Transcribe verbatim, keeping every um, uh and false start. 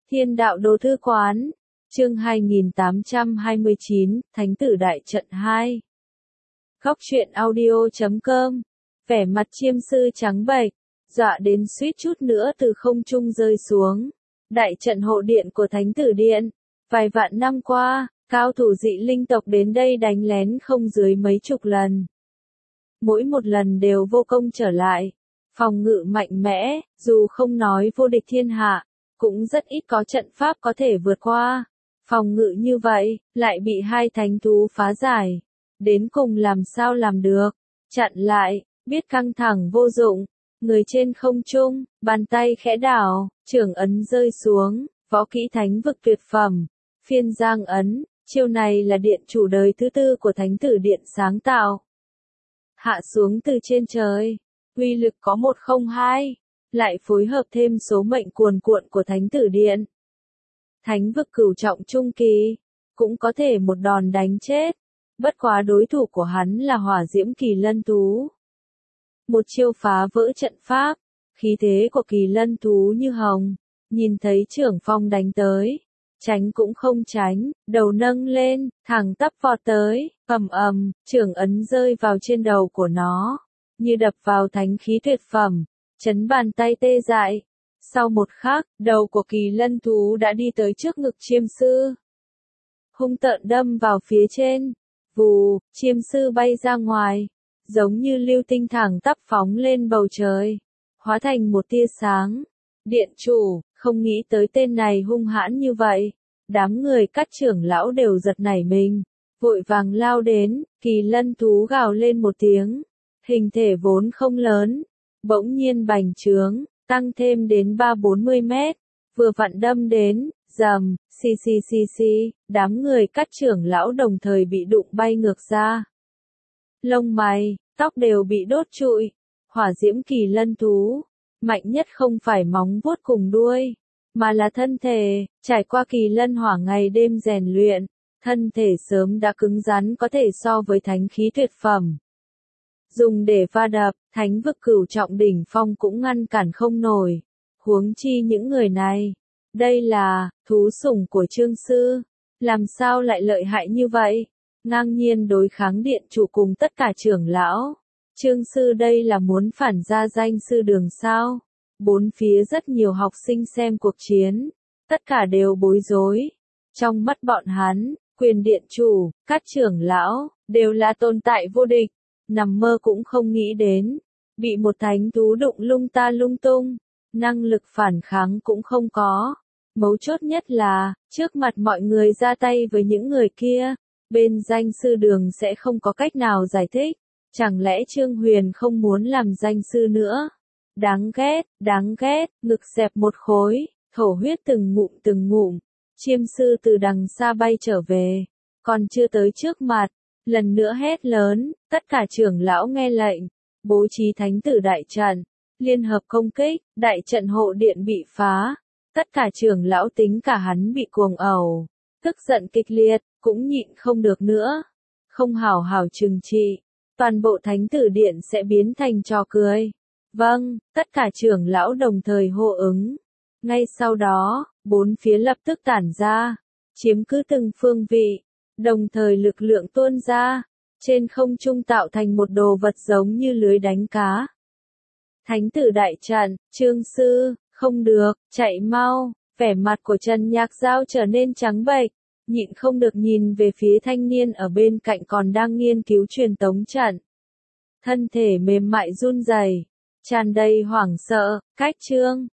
Thiên đạo đồ thư quán, chương hai nghìn tám trăm hai mươi chín, Thánh tử đại trận hai. Góc truyện audio chấm com, vẻ mặt chiêm sư trắng bệch, dọa đến suýt chút nữa từ không trung rơi xuống. Đại trận hộ điện của Thánh tử điện, vài vạn năm qua, cao thủ dị linh tộc đến đây đánh lén không dưới mấy chục lần. Mỗi một lần đều vô công trở lại, phòng ngự mạnh mẽ, dù không nói vô địch thiên hạ, cũng rất ít có trận pháp có thể vượt qua. Phòng ngự như vậy, lại bị hai thánh thú phá giải. Đến cùng làm sao làm được? Chặn lại, biết căng thẳng vô dụng. Người trên không trung, bàn tay khẽ đảo, trường ấn rơi xuống, võ kỹ thánh vực tuyệt phẩm. Phiên giang ấn, chiêu này là điện chủ đời thứ tư của Thánh tử điện sáng tạo. Hạ xuống từ trên trời, uy lực có một không hai. Lại phối hợp thêm số mệnh cuồn cuộn của Thánh tử điện. Thánh vực cửu trọng trung kỳ, cũng có thể một đòn đánh chết. Bất quá đối thủ của hắn là hỏa diễm kỳ lân thú. Một chiêu phá vỡ trận pháp, khí thế của kỳ lân thú như hồng, nhìn thấy trưởng phong đánh tới, tránh cũng không tránh, đầu nâng lên, thẳng tắp vọt tới, ầm ầm, trưởng ấn rơi vào trên đầu của nó, như đập vào thánh khí tuyệt phẩm. Chấn bàn tay tê dại. Sau một khắc, đầu của kỳ lân thú đã đi tới trước ngực chiêm sư. Hung tợn đâm vào phía trên. Vù, chiêm sư bay ra ngoài. Giống như lưu tinh thẳng tắp phóng lên bầu trời. Hóa thành một tia sáng. Điện chủ, không nghĩ tới tên này hung hãn như vậy. Đám người các trưởng lão đều giật nảy mình. Vội vàng lao đến, kỳ lân thú gào lên một tiếng. Hình thể vốn không lớn. Bỗng nhiên bành trướng, tăng thêm đến ba bốn mươi mét, vừa vặn đâm đến, rầm, xì xì xì xì, đám người các trưởng lão đồng thời bị đụng bay ngược ra. Lông mày, tóc đều bị đốt trụi, hỏa diễm kỳ lân thú, mạnh nhất không phải móng vuốt cùng đuôi, mà là thân thể, trải qua kỳ lân hỏa ngày đêm rèn luyện, thân thể sớm đã cứng rắn có thể so với thánh khí tuyệt phẩm. Dùng để va đập, thánh vực cửu trọng đỉnh phong cũng ngăn cản không nổi. Huống chi những người này. Đây là, thú sủng của Trương Sư. Làm sao lại lợi hại như vậy? Ngang nhiên đối kháng điện chủ cùng tất cả trưởng lão. Trương Sư đây là muốn phản ra danh sư đường sao? Bốn phía rất nhiều học sinh xem cuộc chiến. Tất cả đều bối rối. Trong mắt bọn hắn, quyền điện chủ, các trưởng lão, đều là tồn tại vô địch. Nằm mơ cũng không nghĩ đến, bị một thánh thú đụng lung ta lung tung, năng lực phản kháng cũng không có. Mấu chốt nhất là, trước mặt mọi người ra tay với những người kia, bên danh sư đường sẽ không có cách nào giải thích. Chẳng lẽ Trương Huyền không muốn làm danh sư nữa? Đáng ghét, đáng ghét, ngực xẹp một khối, thổ huyết từng ngụm từng ngụm. Chiêm sư từ đằng xa bay trở về, còn chưa tới trước mặt. Lần nữa hét lớn, tất cả trưởng lão nghe lệnh, bố trí thánh tử đại trận, liên hợp công kích, đại trận hộ điện bị phá, tất cả trưởng lão tính cả hắn bị cuồng ẩu, tức giận kịch liệt, cũng nhịn không được nữa, không hảo hảo trừng trị, toàn bộ thánh tử điện sẽ biến thành trò cười. Vâng, tất cả trưởng lão đồng thời hô ứng. Ngay sau đó, bốn phía lập tức tản ra, chiếm cứ từng phương vị. Đồng thời lực lượng tuôn ra, trên không trung tạo thành một đồ vật giống như lưới đánh cá. Thánh tử đại trận, Trương Sư, không được, chạy mau, vẻ mặt của Trần Nhạc Giao trở nên trắng bệch, nhịn không được nhìn về phía thanh niên ở bên cạnh còn đang nghiên cứu truyền tống trận. Thân thể mềm mại run rẩy, tràn đầy hoảng sợ, cách Trương,